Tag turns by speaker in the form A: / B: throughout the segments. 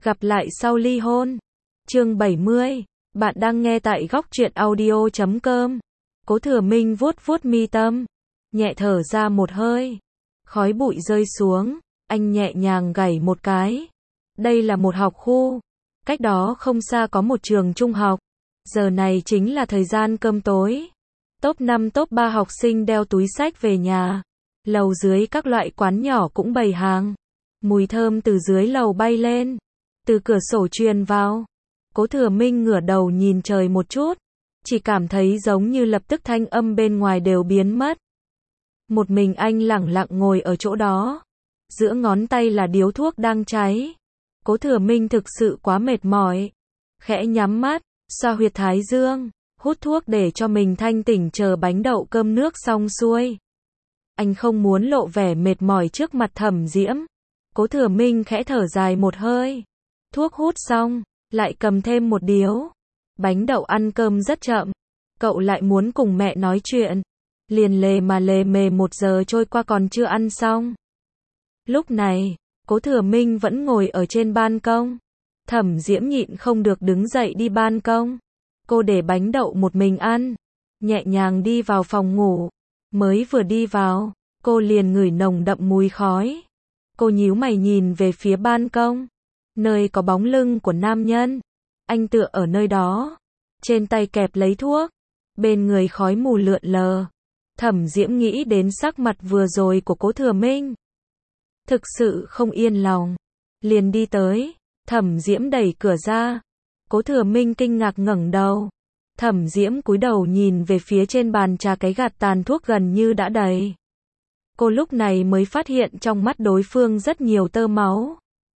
A: Gặp lại sau ly hôn. Chương 70. Bạn đang nghe tại góc truyện audio.com. Cố Thừa Minh vuốt vuốt mi tâm, nhẹ thở ra một hơi. Khói bụi rơi xuống, anh nhẹ nhàng gảy một cái. Đây là một học khu. Cách đó không xa có một trường trung học. Giờ này chính là thời gian cơm tối. Top 5 top 3 học sinh đeo túi xách về nhà. Lầu dưới các loại quán nhỏ cũng bày hàng. Mùi thơm từ dưới lầu bay lên, từ cửa sổ truyền vào. Cố Thừa Minh ngửa đầu nhìn trời một chút, chỉ cảm thấy giống như lập tức thanh âm bên ngoài đều biến mất. Một mình anh lẳng lặng ngồi ở chỗ đó, giữa ngón tay là điếu thuốc đang cháy. Cố Thừa Minh thực sự quá mệt mỏi, khẽ nhắm mắt, xoa huyệt thái dương, hút thuốc để cho mình thanh tỉnh chờ bánh đậu cơm nước xong xuôi. Anh không muốn lộ vẻ mệt mỏi trước mặt Thẩm Diễm. Cố Thừa Minh khẽ thở dài một hơi. Thuốc hút xong, lại cầm thêm một điếu. Bánh đậu ăn cơm rất chậm. Cậu lại muốn cùng mẹ nói chuyện. Liền lề mà lề mề 1 giờ trôi qua còn chưa ăn xong. Lúc này, Cố Thừa Minh vẫn ngồi ở trên ban công. Thẩm Diễm nhịn không được đứng dậy đi ban công. Cô để bánh đậu một mình ăn, nhẹ nhàng đi vào phòng ngủ. Mới vừa đi vào, cô liền ngửi nồng đậm mùi khói. Cô nhíu mày nhìn về phía ban công, nơi có bóng lưng của nam nhân. Anh tựa ở nơi đó, trên tay kẹp lấy thuốc, bên người khói mù lượn lờ. Thẩm Diễm nghĩ đến sắc mặt vừa rồi của Cố Thừa Minh, thực sự không yên lòng, liền đi tới. Thẩm Diễm đẩy cửa ra. Cố Thừa Minh kinh ngạc ngẩng đầu. Thẩm Diễm cúi đầu nhìn về phía trên bàn trà cái gạt tàn thuốc gần như đã đầy. Cô lúc này mới phát hiện trong mắt đối phương rất nhiều tơ máu.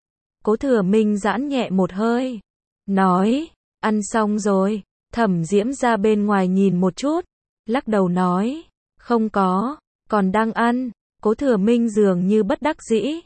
A: Cố Thừa Minh giãn nhẹ một hơi, nói, ăn xong rồi. Thẩm Diễm ra bên ngoài nhìn một chút, lắc đầu nói, không có, còn đang ăn. Cố Thừa Minh dường như bất đắc dĩ.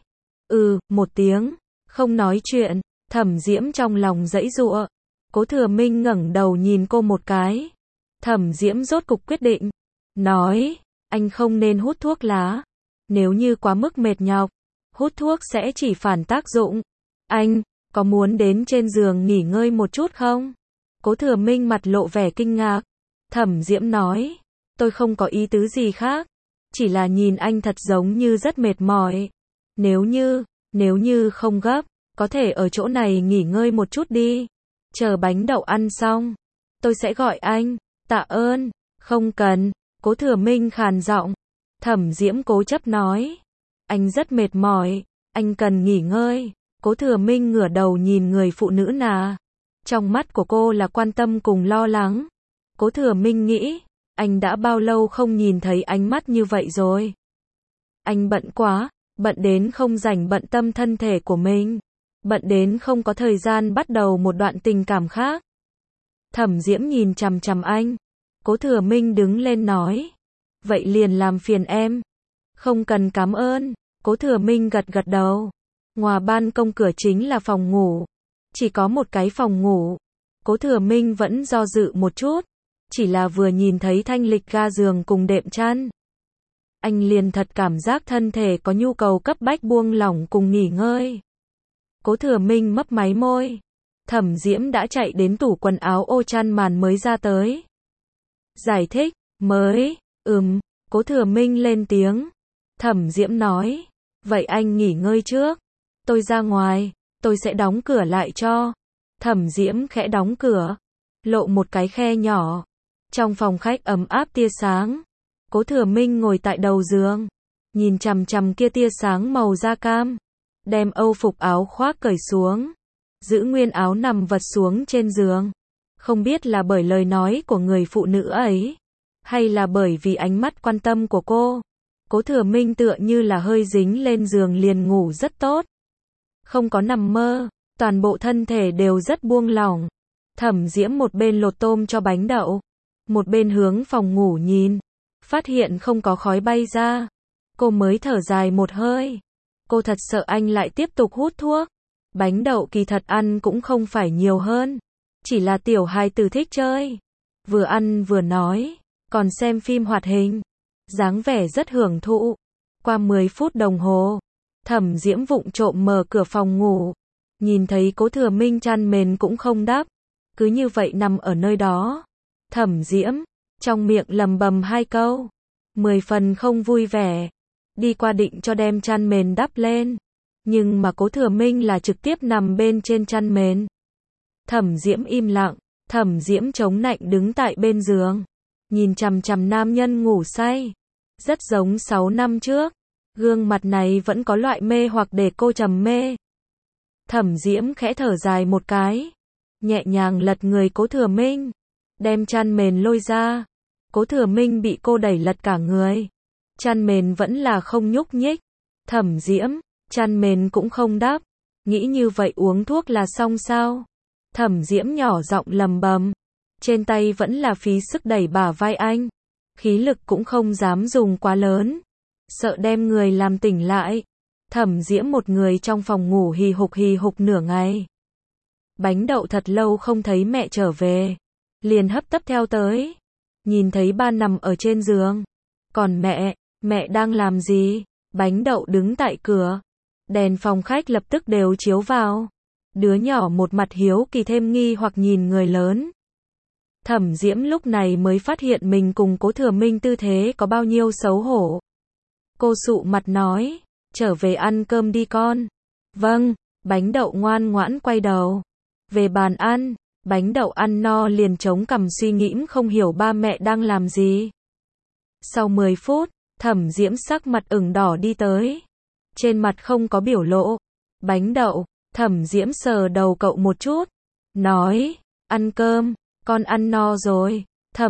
A: Một tiếng, không nói chuyện. Thẩm Diễm trong lòng giãy giụa. Cố Thừa Minh ngẩng đầu nhìn cô một cái. Thẩm Diễm rốt cục quyết định, nói, anh không nên hút thuốc lá. Nếu như quá mức mệt nhọc, hút thuốc sẽ chỉ phản tác dụng. Anh, có muốn đến trên giường nghỉ ngơi một chút không? Cố Thừa Minh mặt lộ vẻ kinh ngạc. Thẩm Diễm nói, tôi không có ý tứ gì khác. Chỉ là nhìn anh thật giống như rất mệt mỏi. Nếu như không gấp, có thể ở chỗ này nghỉ ngơi một chút đi. Chờ bánh đậu ăn xong, tôi sẽ gọi anh. Tạ ơn. Không cần. Cố Thừa Minh khàn giọng. Thẩm Diễm cố chấp nói, anh rất mệt mỏi, anh cần nghỉ ngơi. Cố Thừa Minh ngửa đầu nhìn người phụ nữ nà. Trong mắt của cô là quan tâm cùng lo lắng. Cố Thừa Minh nghĩ, anh đã bao lâu không nhìn thấy ánh mắt như vậy rồi. Anh bận quá, bận đến không rảnh bận tâm thân thể của mình. Bận đến không có thời gian bắt đầu một đoạn tình cảm khác. Thẩm Diễm nhìn chằm chằm anh. Cố Thừa Minh đứng lên nói, vậy liền làm phiền em. Không cần cảm ơn. Cố Thừa Minh gật gật đầu. Ngoài ban công cửa chính là phòng ngủ. Chỉ có một cái phòng ngủ. Cố Thừa Minh vẫn do dự một chút. Chỉ là vừa nhìn thấy thanh lịch ga giường cùng đệm chăn, anh liền thật cảm giác thân thể có nhu cầu cấp bách buông lỏng cùng nghỉ ngơi. Cố Thừa Minh mấp máy môi. Thẩm Diễm đã chạy đến tủ quần áo ô chăn màn mới ra tới. Giải thích, mới, Cố Thừa Minh lên tiếng. Thẩm Diễm nói, vậy anh nghỉ ngơi trước. Tôi ra ngoài, tôi sẽ đóng cửa lại cho. Thẩm Diễm khẽ đóng cửa, lộ một cái khe nhỏ. Trong phòng khách ấm áp tia sáng. Cố Thừa Minh ngồi tại đầu giường, nhìn chằm chằm kia tia sáng màu da cam. Đem âu phục áo khoác cởi xuống, giữ nguyên áo nằm vật xuống trên giường. Không biết là bởi lời nói của người phụ nữ ấy, hay là bởi vì ánh mắt quan tâm của cô, Cố Thừa Minh tựa như là hơi dính lên giường liền ngủ rất tốt. Không có nằm mơ, toàn bộ thân thể đều rất buông lỏng. Thẩm Diễm một bên lột tôm cho bánh đậu, một bên hướng phòng ngủ nhìn, phát hiện không có khói bay ra. Cô mới thở dài một hơi. Cô thật sợ anh lại tiếp tục hút thuốc. Bánh đậu kỳ thật ăn cũng không phải nhiều hơn, chỉ là tiểu hài tử thích chơi. Vừa ăn vừa nói, còn xem phim hoạt hình, dáng vẻ rất hưởng thụ. Qua 10 phút đồng hồ, Thẩm Diễm vụng trộm mở cửa phòng ngủ, Nhìn thấy Cố Thừa Minh chăn mền cũng không đắp, cứ như vậy nằm ở nơi đó. Thẩm Diễm, trong miệng lầm bầm hai câu, 10 phần không vui vẻ, đi qua định cho đem chăn mền đắp lên, nhưng mà Cố Thừa Minh là trực tiếp nằm bên trên chăn mền. Thẩm Diễm im lặng, Thẩm Diễm chống nạnh đứng tại bên giường, nhìn chằm chằm nam nhân ngủ say, rất giống 6 năm trước, gương mặt này vẫn có loại mê hoặc để cô trầm mê. Thẩm Diễm khẽ thở dài một cái, nhẹ nhàng lật người Cố Thừa Minh, đem chăn mền lôi ra. Cố Thừa Minh bị cô đẩy lật cả người, chăn mền vẫn là không nhúc nhích. Thẩm Diễm, chăn mền cũng không đắp, nghĩ như vậy uống thuốc là xong sao? Thẩm Diễm nhỏ giọng lầm bầm, trên tay vẫn là phí sức đẩy bả vai anh, khí lực cũng không dám dùng quá lớn, sợ đem người làm tỉnh lại. Thẩm Diễm một người trong phòng ngủ hì hục nửa ngày. Bánh đậu thật lâu không thấy mẹ trở về, liền hấp tấp theo tới, nhìn thấy ba nằm ở trên giường. Còn mẹ đang làm gì? Bánh đậu đứng tại cửa, đèn phòng khách lập tức đều chiếu vào. Đứa nhỏ một mặt hiếu kỳ thêm nghi hoặc nhìn người lớn. Thẩm Diễm lúc này mới phát hiện mình cùng Cố Thừa Minh tư thế có bao nhiêu xấu hổ. Cô sụ mặt nói, trở về ăn cơm đi con. Vâng, bánh đậu ngoan ngoãn quay đầu. Về bàn ăn, bánh đậu ăn no liền chống cằm suy nghĩ không hiểu ba mẹ đang làm gì. Sau 10 phút, Thẩm Diễm sắc mặt ửng đỏ đi tới. Trên mặt không có biểu lộ. Bánh đậu, Thẩm Diễm sờ đầu cậu một chút, nói, ăn cơm, con ăn no rồi.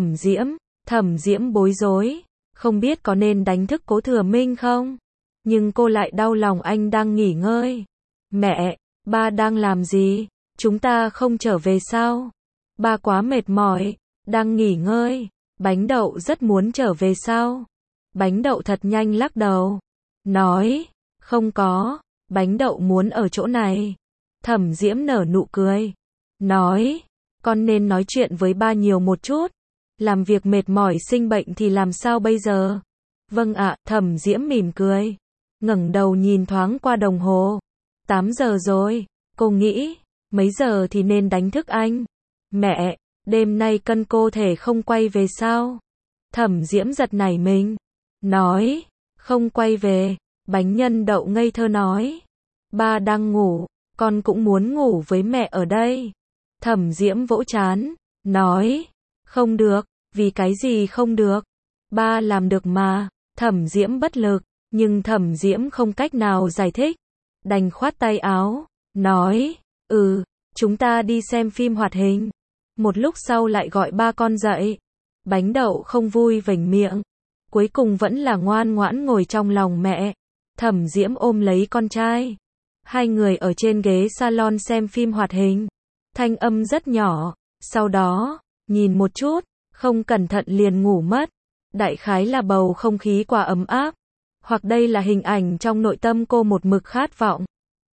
A: Thẩm Diễm bối rối, không biết có nên đánh thức Cố Thừa Minh không? Nhưng cô lại đau lòng anh đang nghỉ ngơi. Mẹ, ba đang làm gì? Chúng ta không trở về sao? Ba quá mệt mỏi, đang nghỉ ngơi. Bánh đậu rất muốn trở về sao? Bánh đậu thật nhanh lắc đầu, nói, không có, bánh đậu muốn ở chỗ này. Thẩm Diễm nở nụ cười, nói, con nên nói chuyện với ba nhiều một chút. Làm việc mệt mỏi sinh bệnh thì làm sao bây giờ? Vâng ạ, Thẩm Diễm mỉm cười, ngẩng đầu nhìn thoáng qua đồng hồ. 8 giờ rồi, cô nghĩ, mấy giờ thì nên đánh thức anh? Mẹ, đêm nay cân cô thể không quay về sao? Thẩm Diễm giật nảy mình, nói, không quay về. Bánh nhân đậu ngây thơ nói, ba đang ngủ, con cũng muốn ngủ với mẹ ở đây. Thẩm Diễm vỗ trán, nói, không được, vì cái gì không được? Ba làm được mà. Thẩm Diễm bất lực, nhưng Thẩm Diễm không cách nào giải thích, đành khoát tay áo, nói, chúng ta đi xem phim hoạt hình. Một lúc sau lại gọi ba con dậy. Bánh đậu không vui vểnh miệng, cuối cùng vẫn là ngoan ngoãn ngồi trong lòng mẹ. Thẩm Diễm ôm lấy con trai, hai người ở trên ghế salon xem phim hoạt hình, thanh âm rất nhỏ, sau đó, nhìn một chút, không cẩn thận liền ngủ mất. Đại khái là bầu không khí quá ấm áp, hoặc đây là hình ảnh trong nội tâm cô một mực khát vọng.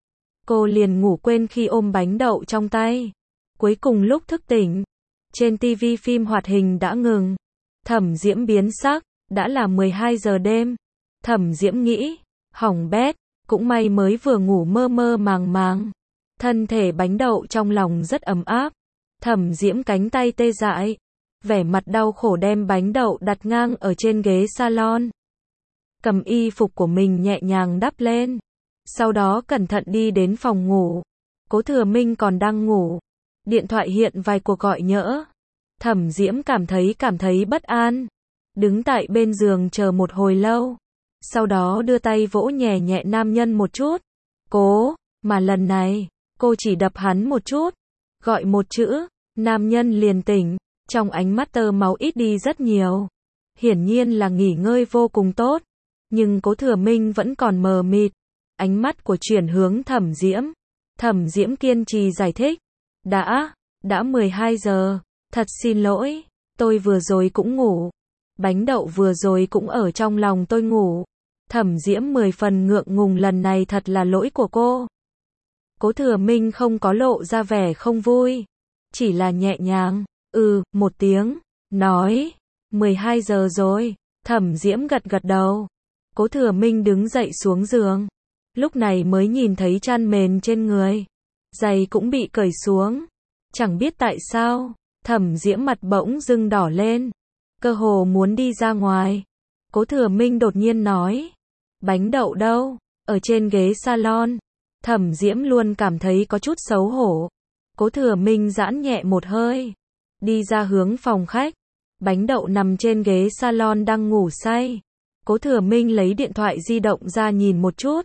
A: Cô liền ngủ quên khi ôm bánh đậu trong tay. Cuối cùng lúc thức tỉnh, trên TV phim hoạt hình đã ngừng. Thẩm Diễm biến sắc, đã là 12 giờ đêm. Thẩm Diễm nghĩ, hỏng bét, cũng may mới vừa ngủ mơ mơ màng màng. Thân thể bánh đậu trong lòng rất ấm áp. Thẩm Diễm cánh tay tê dại, vẻ mặt đau khổ đem bánh đậu đặt ngang ở trên ghế salon. Cầm y phục của mình nhẹ nhàng đắp lên. Sau đó cẩn thận đi đến phòng ngủ. Cố Thừa Minh còn đang ngủ. Điện thoại hiện vài cuộc gọi nhỡ. Thẩm Diễm cảm thấy bất an. Đứng tại bên giường chờ một hồi lâu. Sau đó đưa tay vỗ nhẹ nhẹ nam nhân một chút. Cố, mà lần này, cô chỉ đập hắn một chút. Gọi một chữ, nam nhân liền tỉnh. Trong ánh mắt tơ máu ít đi rất nhiều. Hiển nhiên là nghỉ ngơi vô cùng tốt. Nhưng Cố Thừa Minh vẫn còn mờ mịt. Ánh mắt của chuyển hướng Thẩm Diễm. Thẩm Diễm kiên trì giải thích. Đã 12 giờ. Thật xin lỗi, tôi vừa rồi cũng ngủ. Bánh đậu vừa rồi cũng ở trong lòng tôi ngủ. Thẩm Diễm 10 phần ngượng ngùng, lần này thật là lỗi của cô. Cố Thừa Minh không có lộ ra vẻ không vui. Chỉ là nhẹ nhàng, một tiếng, nói, 12 giờ rồi. Thẩm Diễm gật đầu. Cố Thừa Minh đứng dậy xuống giường. Lúc này mới nhìn thấy chăn mền trên người. giày cũng bị cởi xuống. Chẳng biết tại sao, Thẩm Diễm mặt bỗng dưng đỏ lên, cơ hồ muốn đi ra ngoài. Cố Thừa Minh đột nhiên nói, bánh đậu đâu? Ở trên ghế salon. Thẩm Diễm luôn cảm thấy có chút xấu hổ. Cố Thừa Minh giãn nhẹ một hơi, đi ra hướng phòng khách. Bánh đậu nằm trên ghế salon đang ngủ say. Cố Thừa Minh lấy điện thoại di động ra nhìn một chút.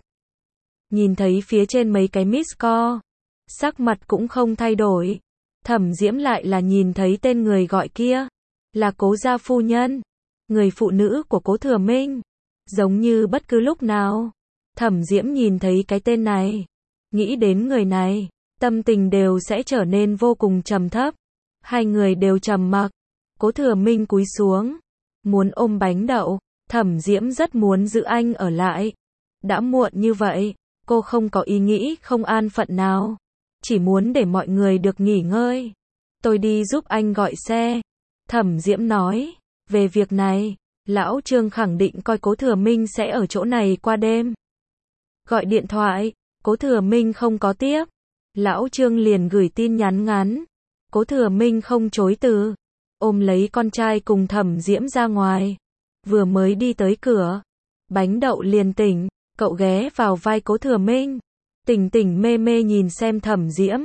A: Nhìn thấy phía trên mấy cái miss call, sắc mặt cũng không thay đổi. Thẩm Diễm lại là nhìn thấy tên người gọi kia, là Cố gia phu nhân, người phụ nữ của Cố Thừa Minh. Giống như bất cứ lúc nào, Thẩm Diễm nhìn thấy cái tên này, nghĩ đến người này, tâm tình đều sẽ trở nên vô cùng trầm thấp. Hai người đều trầm mặc. Cố Thừa Minh cúi xuống, muốn ôm bánh đậu. Thẩm Diễm rất muốn giữ anh ở lại. Đã muộn như vậy, cô không có ý nghĩ không an phận nào, chỉ muốn để mọi người được nghỉ ngơi. Tôi đi giúp anh gọi xe. Thẩm Diễm nói, về việc này, lão Trương khẳng định coi Cố Thừa Minh sẽ ở chỗ này qua đêm. Gọi điện thoại, Cố Thừa Minh không có tiếp. Lão Trương liền gửi tin nhắn ngắn. Cố Thừa Minh không chối từ, ôm lấy con trai cùng Thẩm Diễm ra ngoài. Vừa mới đi tới cửa, bánh đậu liền tỉnh, cậu ghé vào vai Cố Thừa Minh, tỉnh tỉnh mê mê nhìn xem Thẩm Diễm.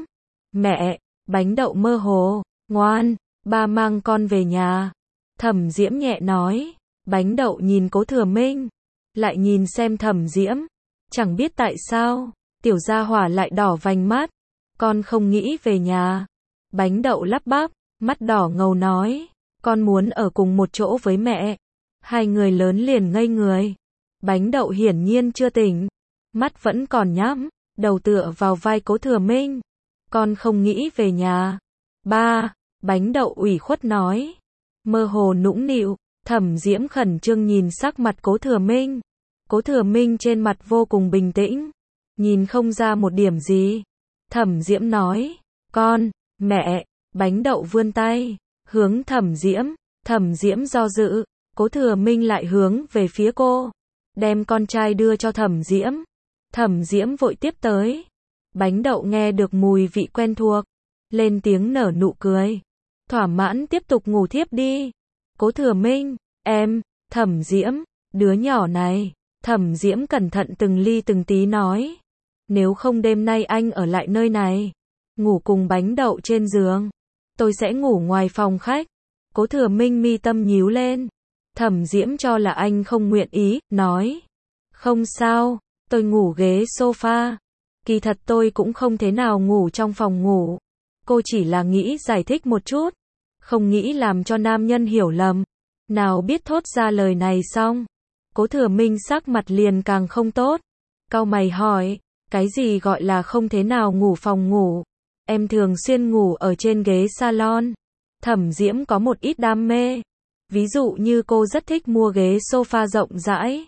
A: Mẹ, bánh đậu mơ hồ, ngoan, ba mang con về nhà. Thẩm Diễm nhẹ nói. Bánh đậu nhìn Cố Thừa Minh, lại nhìn xem Thẩm Diễm. Chẳng biết tại sao, tiểu gia hỏa lại đỏ vành mắt. Con không nghĩ về nhà. Bánh đậu lắp bắp, mắt đỏ ngầu nói, con muốn ở cùng một chỗ với mẹ. Hai người lớn liền ngây người. Bánh đậu hiển nhiên chưa tỉnh, mắt vẫn còn nhắm, đầu tựa vào vai Cố Thừa Minh. Con không nghĩ về nhà. Ba, bánh đậu ủy khuất nói, mơ hồ nũng nịu. Thẩm Diễm khẩn trương nhìn sắc mặt Cố Thừa Minh. Cố Thừa Minh trên mặt vô cùng bình tĩnh, nhìn không ra một điểm gì. Thẩm Diễm nói, con, mẹ. Bánh đậu vươn tay, hướng Thẩm Diễm. Thẩm Diễm do dự, Cố Thừa Minh lại hướng về phía cô, đem con trai đưa cho Thẩm Diễm. Thẩm Diễm vội tiếp tới. Bánh đậu nghe được mùi vị quen thuộc, lên tiếng nở nụ cười, thỏa mãn tiếp tục ngủ thiếp đi. Cố Thừa Minh, em, Thẩm Diễm, đứa nhỏ này. Thẩm Diễm cẩn thận từng ly từng tí nói, nếu không đêm nay anh ở lại nơi này, ngủ cùng bánh đậu trên giường, tôi sẽ ngủ ngoài phòng khách. Cố Thừa Minh mi tâm nhíu lên. Thẩm Diễm cho là anh không nguyện ý, nói, không sao, tôi ngủ ghế sofa. Kỳ thật tôi cũng không thế nào ngủ trong phòng ngủ. Cô chỉ là nghĩ giải thích một chút, không nghĩ làm cho nam nhân hiểu lầm. Nào biết thốt ra lời này xong, Cố Thừa Minh sắc mặt liền càng không tốt. Cau mày hỏi, cái gì gọi là không thế nào ngủ phòng ngủ? Em thường xuyên ngủ ở trên ghế salon. Thẩm Diễm có một ít đam mê. Ví dụ như cô rất thích mua ghế sofa rộng rãi,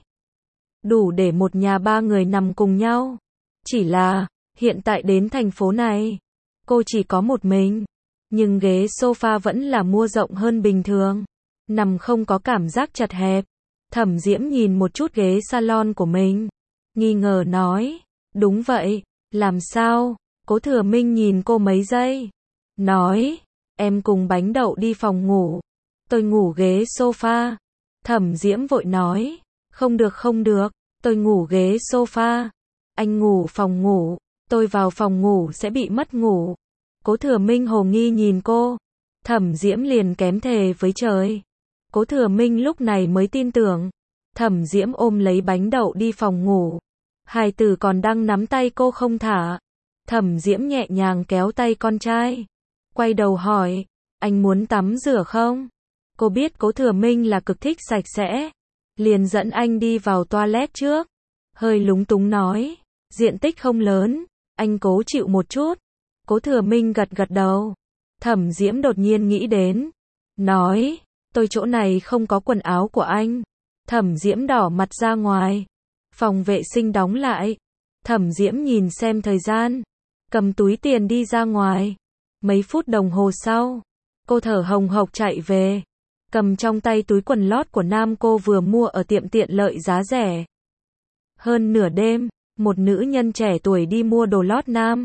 A: đủ để một nhà ba người nằm cùng nhau. Chỉ là, hiện tại đến thành phố này, cô chỉ có một mình, nhưng ghế sofa vẫn là mua rộng hơn bình thường, nằm không có cảm giác chật hẹp. Thẩm Diễm nhìn một chút ghế salon của mình, nghi ngờ nói, đúng vậy, làm sao? Cố Thừa Minh nhìn cô mấy giây, nói, em cùng bánh đậu đi phòng ngủ, tôi ngủ ghế sofa. Thẩm Diễm vội nói, không được, tôi ngủ ghế sofa. Anh ngủ phòng ngủ, tôi vào phòng ngủ sẽ bị mất ngủ. Cố Thừa Minh hồ nghi nhìn cô. Thẩm Diễm liền kém thề với trời. Cố Thừa Minh lúc này mới tin tưởng. Thẩm Diễm ôm lấy bánh đậu đi phòng ngủ. Hài tử còn đang nắm tay cô không thả. Thẩm Diễm nhẹ nhàng kéo tay con trai, quay đầu hỏi, anh muốn tắm rửa không? Cô biết Cố Thừa Minh là cực thích sạch sẽ, liền dẫn anh đi vào toilet trước. Hơi lúng túng nói, diện tích không lớn, anh cố chịu một chút. Cố Thừa Minh gật gật đầu. Thẩm Diễm đột nhiên nghĩ đến, nói, tôi chỗ này không có quần áo của anh. Thẩm Diễm đỏ mặt ra ngoài. Phòng vệ sinh đóng lại. Thẩm Diễm nhìn xem thời gian, cầm túi tiền đi ra ngoài. Mấy phút đồng hồ sau, cô thở hồng hộc chạy về, cầm trong tay túi quần lót của nam cô vừa mua ở tiệm tiện lợi giá rẻ. Hơn nửa đêm, một nữ nhân trẻ tuổi đi mua đồ lót nam.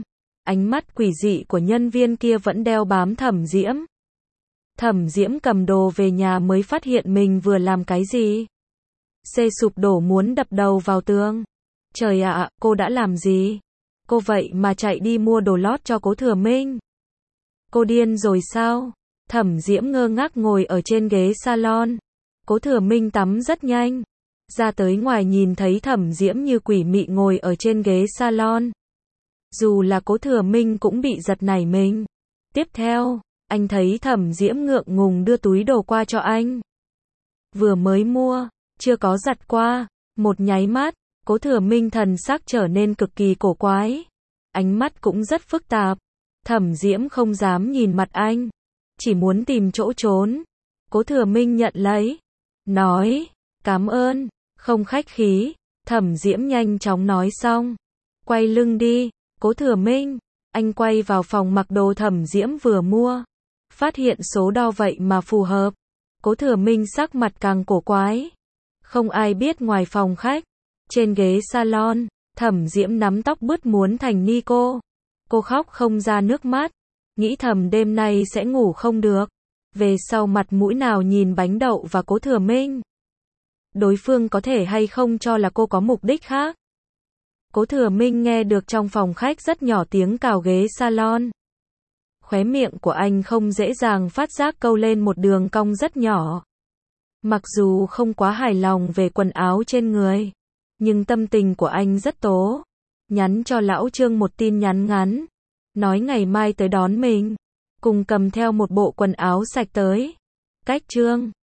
A: Ánh mắt quỷ dị của nhân viên kia vẫn đeo bám Thẩm Diễm. Thẩm Diễm cầm đồ về nhà mới phát hiện mình vừa làm cái gì. Xê sụp đổ muốn đập đầu vào tường. Trời ạ, cô đã làm gì? Cô vậy mà chạy đi mua đồ lót cho Cố Thừa Minh. Cô điên rồi sao? Thẩm Diễm ngơ ngác ngồi ở trên ghế salon. Cố Thừa Minh tắm rất nhanh. Ra tới ngoài nhìn thấy Thẩm Diễm như quỷ mị ngồi ở trên ghế salon. Dù là Cố Thừa Minh cũng bị giật nảy mình. Tiếp theo, anh thấy Thẩm Diễm ngượng ngùng đưa túi đồ qua cho anh. Vừa mới mua, chưa có giặt qua. Một nháy mắt, Cố Thừa Minh thần sắc trở nên cực kỳ cổ quái. Ánh mắt cũng rất phức tạp. Thẩm Diễm không dám nhìn mặt anh. Chỉ muốn tìm chỗ trốn. Cố Thừa Minh nhận lấy. Nói, cảm ơn, không khách khí. Thẩm Diễm nhanh chóng nói xong. Quay lưng đi, Cố Thừa Minh. Anh quay vào phòng mặc đồ Thẩm Diễm vừa mua. Phát hiện số đo vậy mà phù hợp. Cố Thừa Minh sắc mặt càng cổ quái. Không ai biết ngoài phòng khách. Trên ghế salon, Thẩm Diễm nắm tóc bứt muốn thành ni cô. Cô khóc không ra nước mắt. Nghĩ thầm đêm nay sẽ ngủ không được. Về sau mặt mũi nào nhìn bánh đậu và Cố Thừa Minh. Đối phương có thể hay không cho là cô có mục đích khác. Cố Thừa Minh nghe được trong phòng khách rất nhỏ tiếng cào ghế salon. Khóe miệng của anh không dễ dàng phát giác câu lên một đường cong rất nhỏ. Mặc dù không quá hài lòng về quần áo trên người, nhưng tâm tình của anh rất tố. Nhắn cho lão Trương một tin nhắn ngắn. Nói ngày mai tới đón mình. Cùng cầm theo một bộ quần áo sạch tới. Cách Trương.